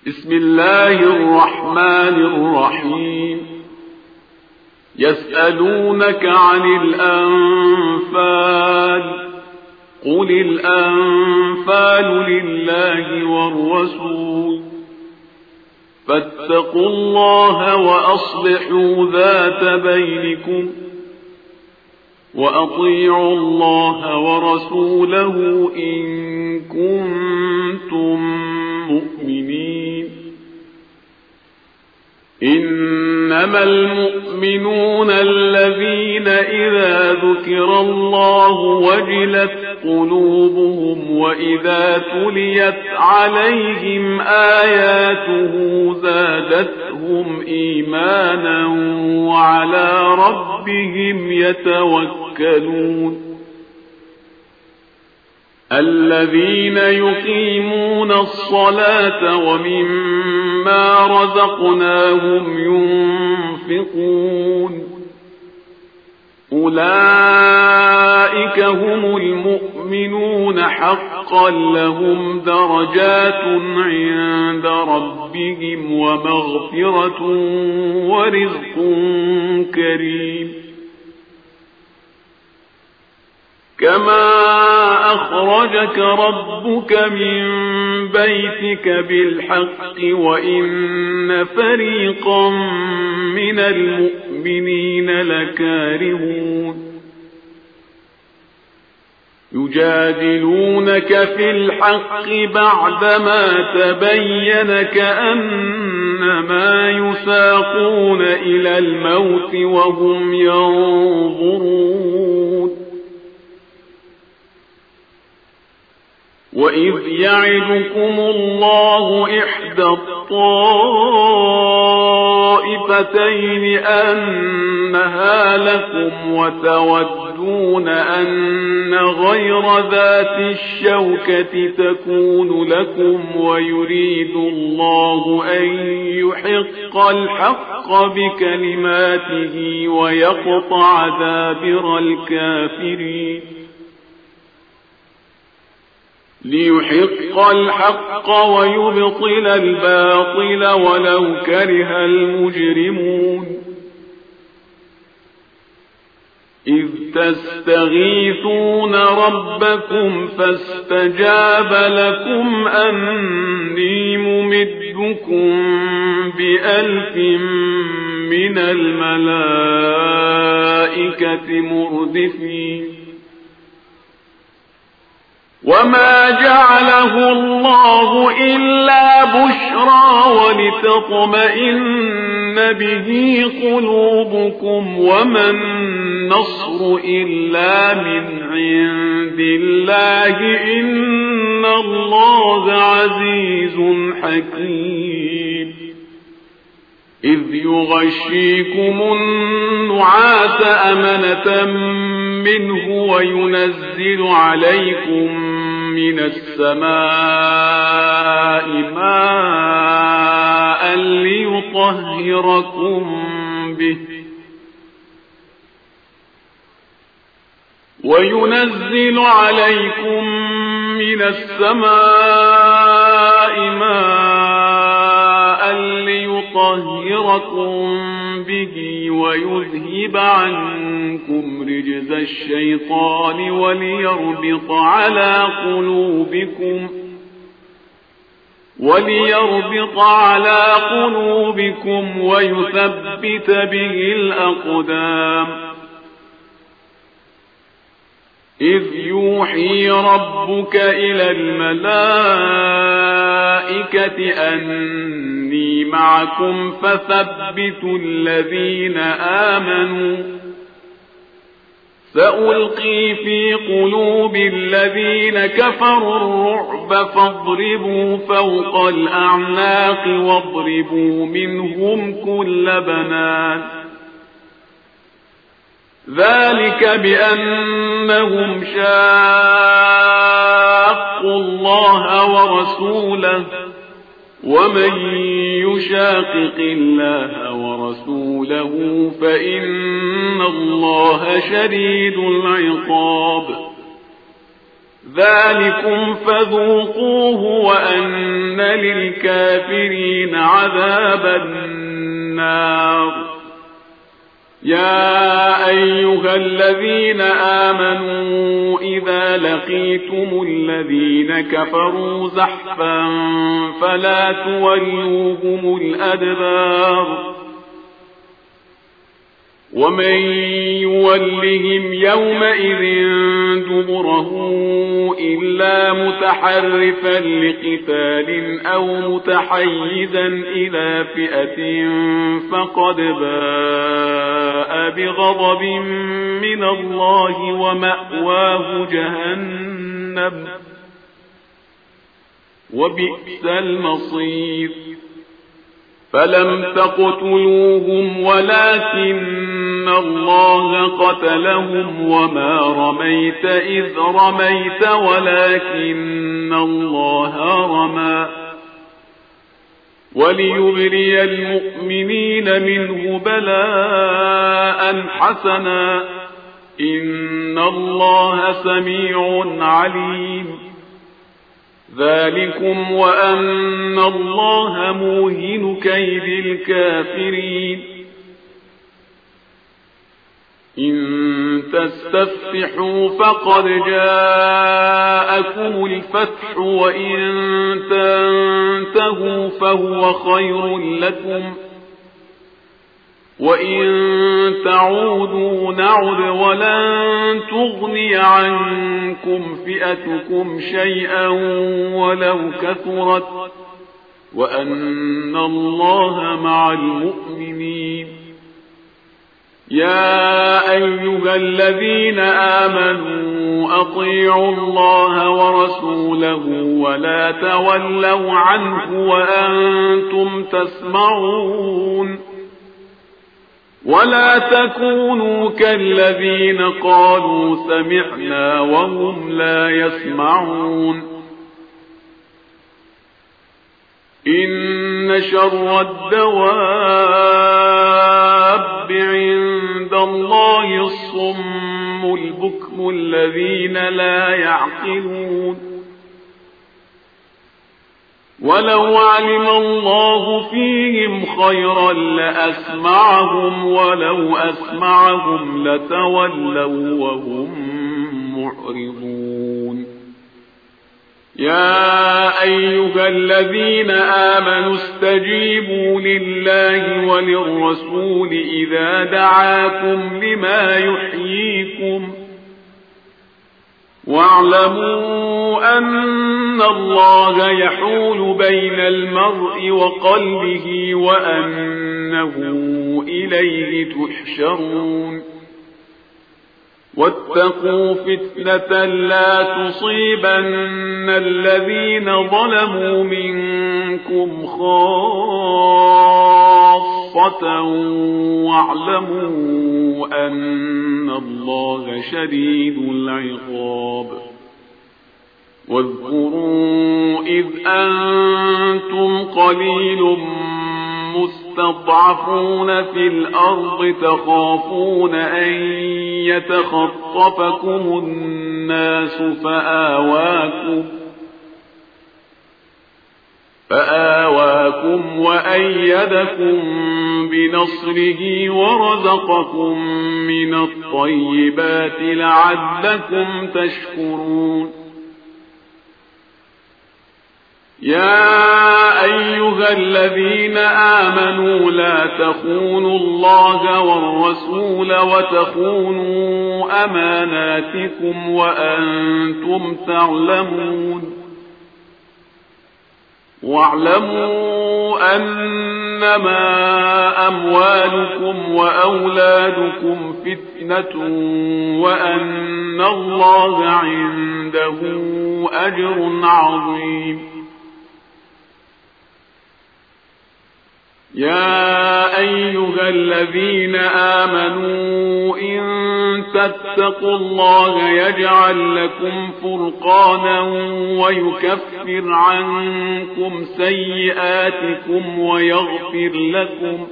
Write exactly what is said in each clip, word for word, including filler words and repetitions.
بسم الله الرحمن الرحيم يسألونك عن الأنفال قل الأنفال لله والرسول فاتقوا الله وأصلحوا ذات بينكم وأطيعوا الله ورسوله إن كنتم مؤمنين. إنما المؤمنون الذين إذا ذكر الله وجلت قلوبهم وإذا تليت عليهم آياته زادتهم إيمانا وعلى ربهم يتوكلون. الذين يقيمون الصلاة ومما رزقناهم ينفقون أولئك هم المؤمنون حقا لهم درجات عند ربهم ومغفرة ورزق كريم. كما أخرجك ربك من بيتك بالحق وإن فريقا من المؤمنين لكارهون يجادلونك في الحق بعدما تبين كأنما يساقون إلى الموت وهم ينظرون. وإذ يعدكم الله إحدى الطائفتين أنها لكم وتودون أن غير ذات الشوكة تكون لكم ويريد الله أن يحق الحق بكلماته ويقطع دابر الكافرين. ليحق الحق ويبطل الباطل ولو كره المجرمون. إذ تستغيثون ربكم فاستجاب لكم أني ممدكم بألف من الملائكة مردفين. وما جعله الله إلا بشرى ولتطمئن به قلوبكم وما النصر إلا من عند الله إن الله عزيز حكيم. إذ يغشيكم النعاس أمنة منه وينزل عليكم من السماء ماء ليطهركم به وينزل عليكم من السماء ماء ليطهركم به ويذهب عنكم رجز الشيطان وليربط على قلوبكم وليربط على قلوبكم ويثبت به الأقدام. إذ يوحي ربك إلى الملائكة أني معكم فثبتوا الذين آمنوا سألقي في قلوب الذين كفروا الرعب فاضربوا فوق الأعناق واضربوا منهم كل بنان. ذلك بأنهم شاقوا الله ورسوله ومن يشاقق الله ورسوله فإن الله شديد العقاب. ذلكم فذوقوه وأن للكافرين عذاب النار. يا أيها الذين آمنوا إذا لقيتم الذين كفروا زحفا فلا تولوهم الأدبار ومن يولهم يومئذ دبره إلا متحرفا لقتال أو متحيزا إلى فئة فقد باء بغضب من الله ومأواه جهنم وبئس المصير. فلم تقتلوهم ولكن الله قتلهم وما رميت إذ رميت ولكن الله رمى وليبري المؤمنين منه بلاء حسنا إن الله سميع عليم. ذلكم وأن الله موهن كيد الكافرين. إن تستفتحوا فقد جاءكم الفتح وإن تنتهوا فهو خير لكم وإن تعودوا نعد ولن تغني عنكم فئتكم شيئا ولو كثرت وأن الله مع المؤمنين. يا أيها الذين آمنوا أطيعوا الله ورسوله ولا تولوا عنه وأنتم تسمعون ولا تكونوا كالذين قالوا سمعنا وهم لا يسمعون. إن شر الدواب عند الله الصم البكم الذين لا يعقلون. ولو علم الله فيهم خيرا لأسمعهم ولو أسمعهم لتولوا وهم معرضون. يا أيها الذين آمنوا استجيبوا لله وللرسول إذا دعاكم لما يحييكم واعلموا أن الله يحول بين المرء وقلبه وأنه إليه تحشرون. واتقوا فتنة لا تصيبن الذين ظلموا منكم خاصة واعلموا أن الله شديد العقاب. واذكروا إذ أنتم قليل مستضعفون في الأرض تخافون أن يتخطفكم الناس فآواكم فآواكم وأيدكم بنصره ورزقكم من الطيبات لعلكم تشكرون. يا أيها الذين آمنوا لا تخونوا الله والرسول وتخونوا أماناتكم وأنتم تعلمون. واعلموا أنما أموالكم وأولادكم فتنة وأن الله عنده أجر عظيم. يا أيها الذين آمنوا إن تتقوا الله يجعل لكم فرقانا ويكفر عنكم سيئاتكم ويغفر لكم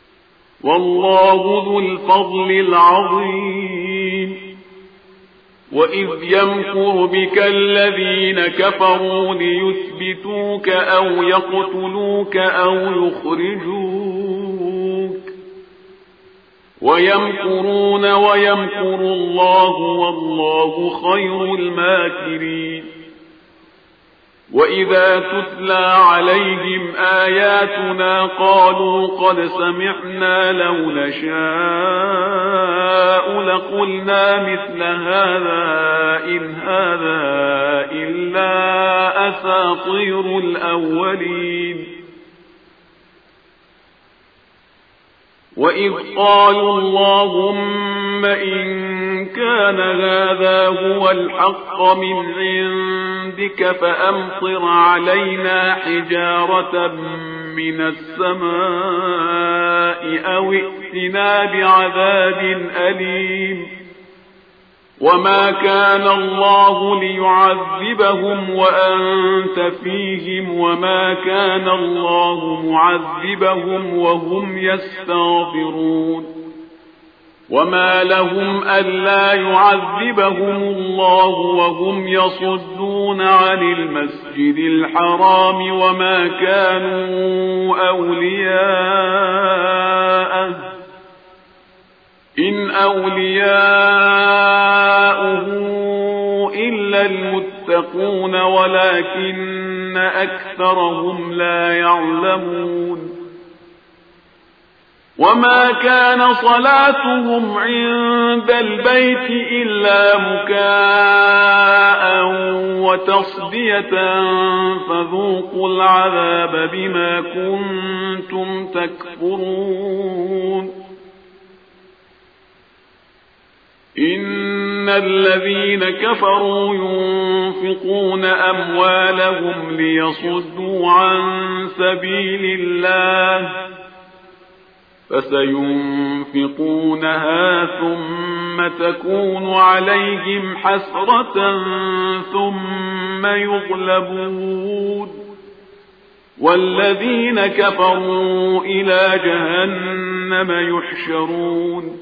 والله ذو الفضل العظيم. وإذ يمكر بك الذين كفروا ليثبتوك أو يقتلوك أو يخرجوك ويمكرون ويمكر الله والله خير الماكرين. وإذا تتلى عليهم آياتنا قالوا قد سمعنا لو نشاء لقلنا مثل هذا إن هذا إلا أساطير الأولين. وإذ قالوا اللهم إن كان هذا هو الحق من عندك فأمطر علينا حجارة من السماء أو ائتنا بعذاب أليم. وما كان الله ليعذبهم وأنت فيهم وما كان الله معذبهم وهم يستغفرون. وما لهم ألا يعذبهم الله وهم يصدون عن المسجد الحرام وما كانوا أولياءه إن أولياؤه إلا المتقون ولكن أكثرهم لا يعلمون. وما كان صلاتهم عند البيت إلا مكاء وتصدية فذوقوا العذاب بما كنتم تكفرون. إن الذين كفروا ينفقون أموالهم ليصدوا عن سبيل الله فسينفقونها ثم تكون عليهم حسرة ثم يغلبون والذين كفروا إلى جهنم يحشرون.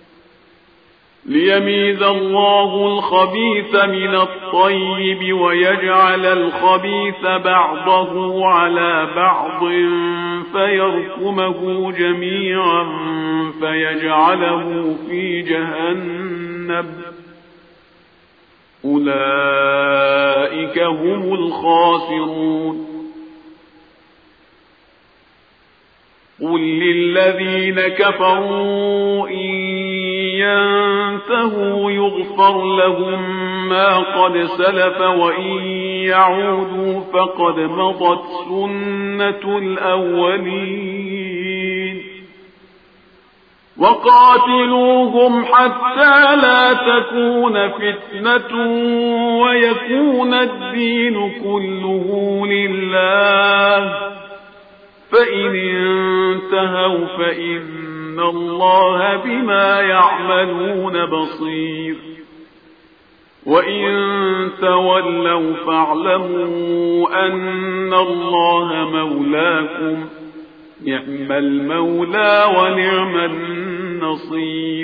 ليميز الله الخبيث من الطيب ويجعل الخبيث بعضه على بعض فيركمه جميعا فيجعله في جهنم أولئك هم الخاسرون. قل للذين كفروا إن ينتهوا يغفر لهم ما قد سلف وإن يعودوا فقد مضت سنة الأولين. وقاتلوهم حتى لا تكون فتنة ويكون الدين كله لله فإن انتهوا فإن الله بما يعملون بصير. وإن تولوا فاعلموا أن الله مولاكم نعم المولى ونعم النصير.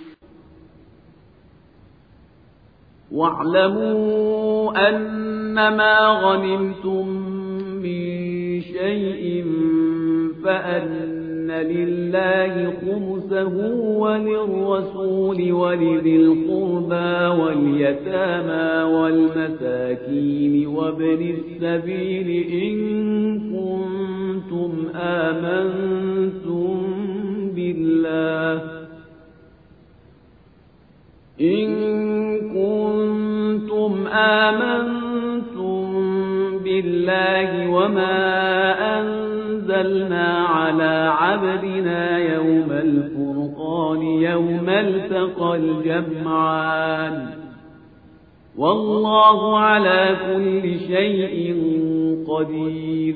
واعلموا أنما غنمتم من شيء فأن لله خمسه وللرسول ولذي القربى واليتامى والمساكين وابن السبيل إن كنتم آمنتم بالله إن كنتم آمنتم بالله وما أنزلنا على عبدنا يوم الفرقان يوم التقى الجمعان والله على كل شيء قدير.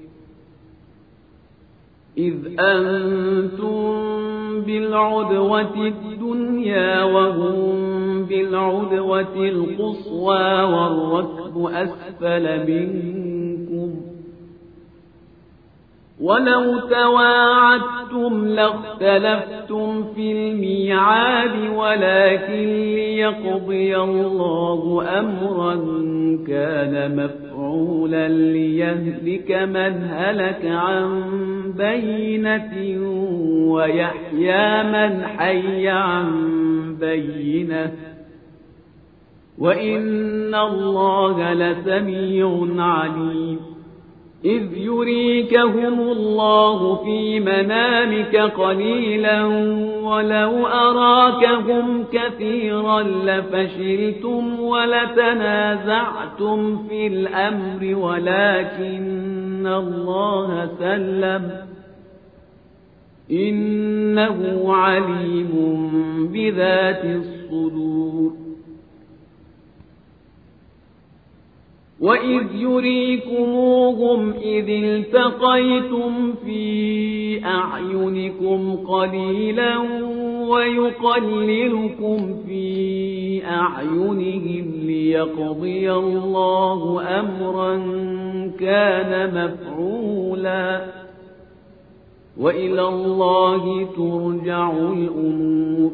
إذ أنتم بالعدوة الدنيا وهم بالعدوة القصوى والركب أسفل منكم ولو تواعدتم لاختلفتم في الميعاد ولكن ليقضي الله أمرا كان مفعولا ليهلك من هلك عن بينة ويحيى من حي عن بينة وإن الله لسميع عليم إذ يريكهم الله في منامك قليلا ولو أراكهم كثيرا لفشلتم ولتنازعتم في الأمر ولكن الله سلم إنه عليم بذات الصدور وإذ يريكموهم إذ التقيتم في أعينكم قليلا ويقللكم في أعينهم ليقضي الله أمرا كان مفعولا وإلى الله ترجع الأمور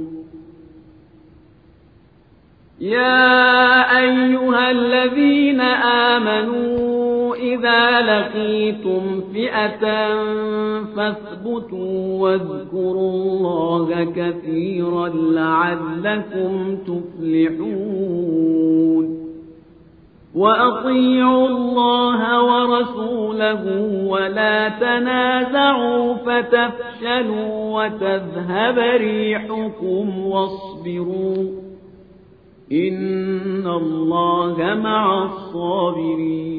يا أيها الذين آمنوا إذا لقيتم فئة فاثبتوا واذكروا الله كثيرا لعلكم تفلحون وأطيعوا الله ورسوله ولا تنازعوا فتفشلوا وتذهب ريحكم واصبروا إن الله مع الصابرين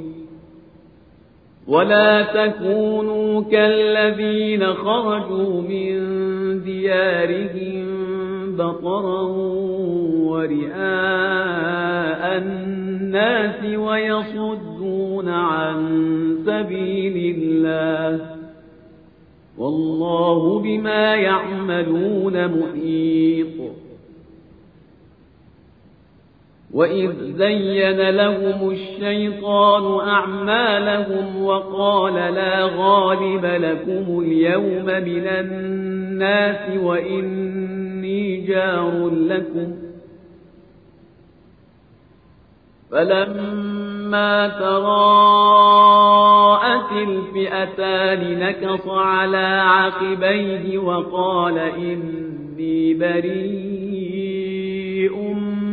ولا تكونوا كالذين خرجوا من ديارهم بطرا ورئاء الناس ويصدون عن سبيل الله والله بما يعملون محيط وإذ زين لهم الشيطان أعمالهم وقال لا غالب لكم اليوم من الناس وإني جار لكم فلما تراءت الفئتان نكص على عقبيه وقال إني بريء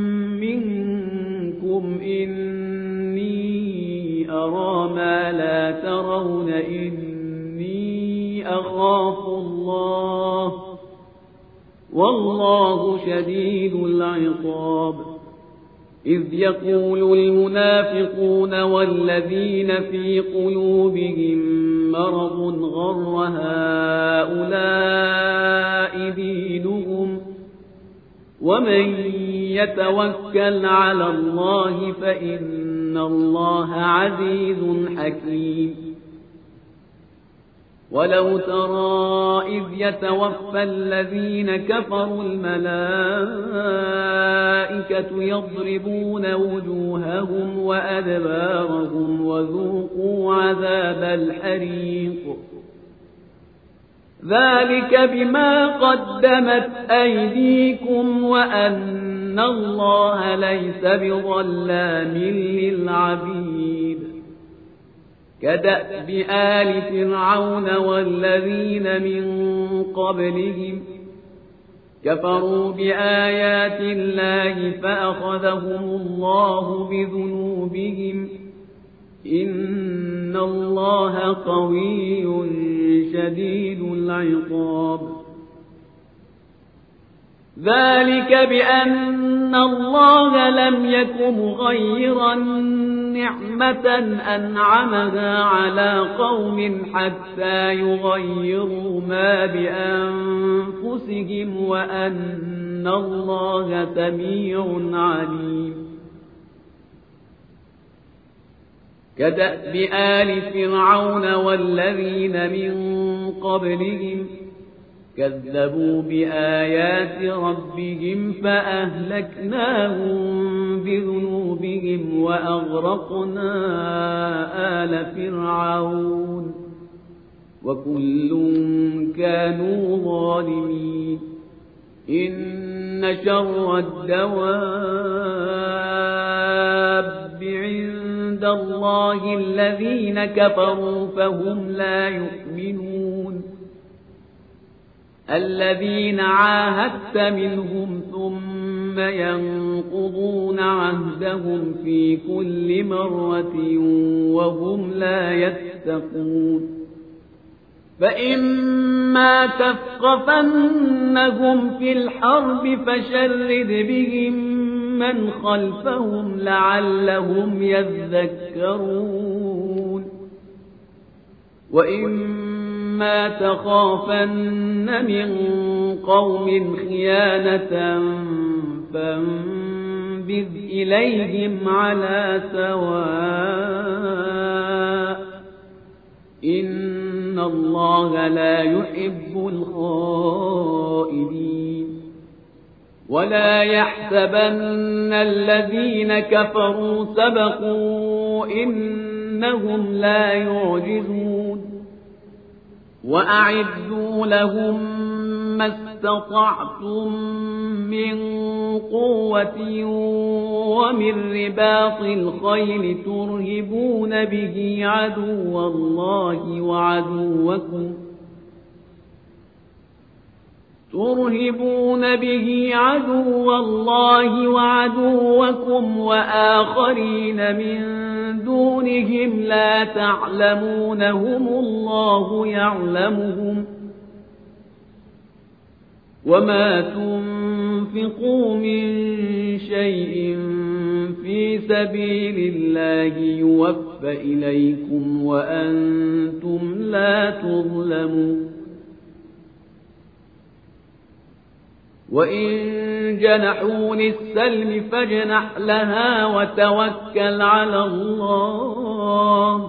إني أرى ما لا ترون إني أخاف الله والله شديد العقاب إذ يقول المنافقون والذين في قلوبهم مرض غر هؤلاء دينهم ومن يتوكل على الله فإن الله عزيز حكيم ولو ترى إذ يتوفى الذين كفروا الملائكة يضربون وجوههم وأدبارهم وذوقوا عذاب الحريق ذلك بما قدمت أيديكم وأن الله ليس بظلام للعبيد كدأب آل فرعون والذين من قبلهم كفروا بآيات الله فأخذهم الله بذنوبهم إن الله قوي شديد العقاب ذلك بأن الله لم يك مغيرا نعمة أنعمها على قوم حتى يغيروا ما بأنفسهم وأن الله سميع عليم كدأب آل فرعون والذين من قبلهم كذبوا بآيات ربهم فأهلكناهم بذنوبهم وأغرقنا آل فرعون وكل كانوا ظالمين. إن شر الدواب عند الله الذين كفروا فهم لا يؤمنون. الذين عاهدت منهم ثم ينقضون عهدهم في كل مرة وهم لا يتقون. فإما تثقفنهم في الحرب فشرد بهم من خلفهم لعلهم يذكرون. وإما تخافن من قوم خيانة فانبذ إليهم على سواء إن الله لا يحب الخائنين. ولا يحسبن الذين كفروا سبقوا إنهم لا يعجزون. وأعدوا لهم ما استطعتم من قوة ومن رباط الخيل ترهبون به عدو الله وعدوكم ترهبون به عدو الله وعدوكم وآخرين من دونهم لا تعلمونهم الله يعلمهم. وما تنفقوا من شيء في سبيل الله يوفى إليكم وأنتم لا تظلمون. وإن جنحوا للسلم فاجنح لها وتوكل على الله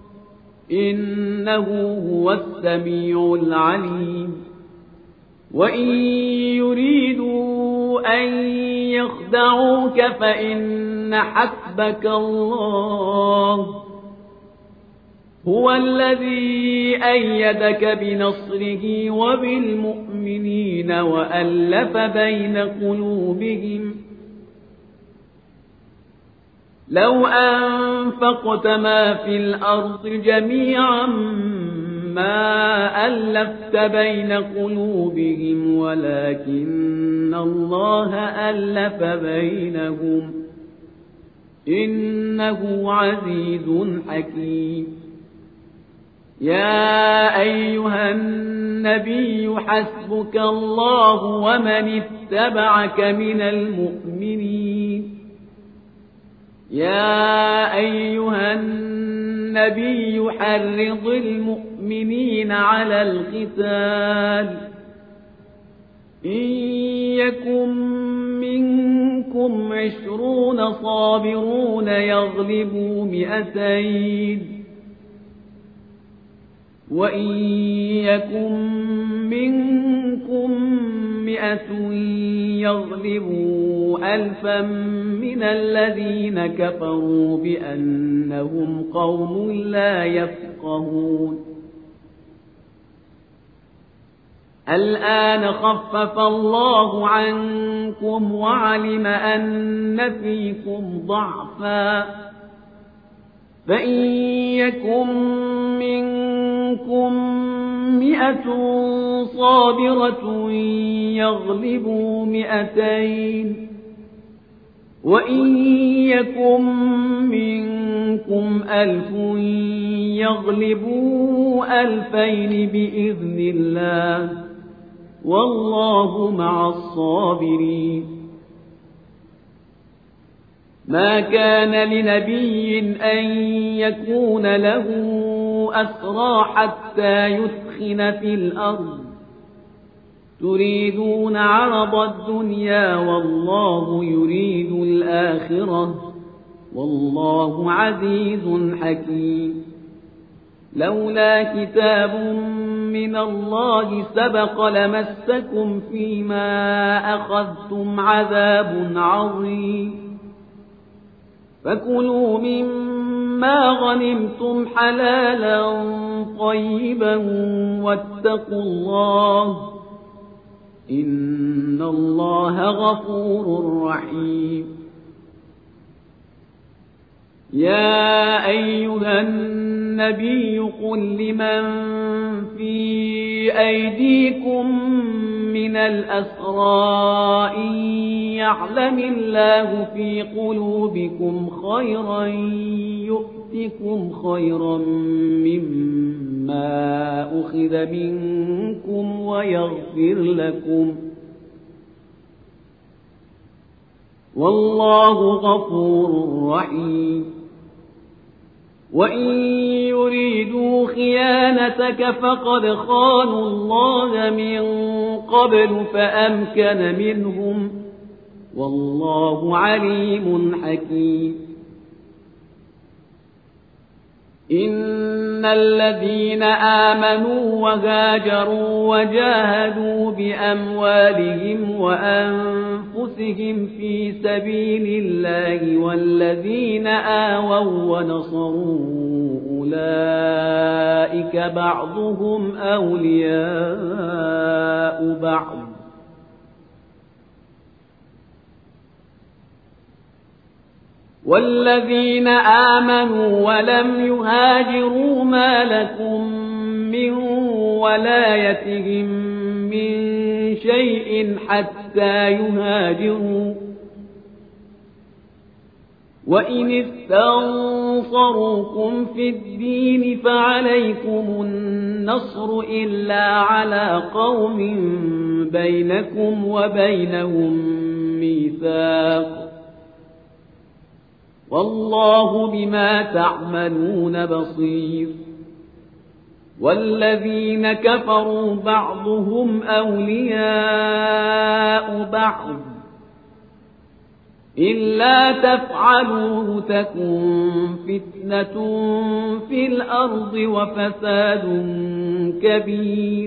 إنه هو السميع العليم. وإن يريدوا أن يخدعوك فإن حسبك الله هو الذي أيدك بنصره وبالمؤمنين وألف بين قلوبهم. لو أنفقت ما في الأرض جميعا ما ألفت بين قلوبهم ولكن الله ألف بينهم إنه عزيز حكيم. يا أيها النبي حسبك الله ومن اتبعك من المؤمنين. يا أيها النبي حرض المؤمنين على القتال إن يكن منكم عشرون صابرون يغلبوا مئتين وإن يكن منكم مئة يغلبوا ألفا من الذين كفروا بأنهم قوم لا يفقهون. الآن خفف الله عنكم وعلم أن فيكم ضعفا فإن يكن منكم مئة صابرة يغلبوا مئتين وإن يكن منكم ألف يغلبوا ألفين بإذن الله والله مع الصابرين. ما كان لنبي أن يكون له أسرى حتى يثخن في الأرض تريدون عرض الدنيا والله يريد الآخرة والله عزيز حكيم. لولا كتاب من الله سبق لمسكم فيما أخذتم عذاب عظيم فكلوا مما مما غنمتم حلالا طيبا واتقوا الله إن الله غفور رحيم. يا أيها النبي قل لمن في أيديكم من الأسرى إن يعلم الله في قلوبكم خيرا يؤتكم خيرا مما أخذ منكم ويغفر لكم والله غفور رحيم. وإن يريدوا خيانتك فقد خانوا الله من قبل فأمكن منهم والله عليم حكيم. إن الذين آمنوا وهاجروا وجاهدوا بأموالهم وأنفسهم في سبيل الله والذين آووا ونصروا أولئك بعضهم أولياء بعض والذين آمنوا ولم يهاجروا ما لكم من ولايتهم من شيء حتى يهاجروا وإن استنصروكم في الدين فعليكم النصر إلا على قوم بينكم وبينهم ميثاق والله بما تعملون بصير. والذين كفروا بعضهم أولياء بعض إلا تفعلوه تكن فتنة في الأرض وفساد كبير.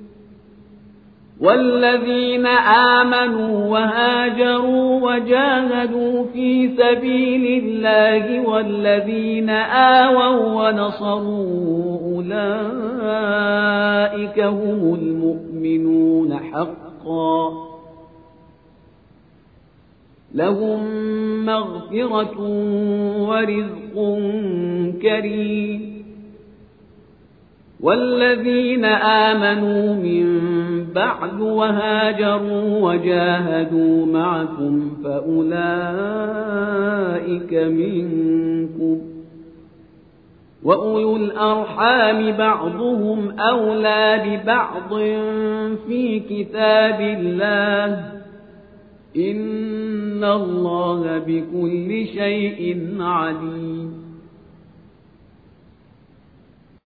والذين آمنوا وهاجروا وجاهدوا في سبيل الله والذين آووا ونصروا أولئك هم المؤمنون حقا لهم مغفرة ورزق كريم. والذين آمنوا من بعد وهاجروا وجاهدوا معكم فأولئك منكم وأولو الأرحام بعضهم أولى ببعض في كتاب الله إن الله بكل شيء عليم.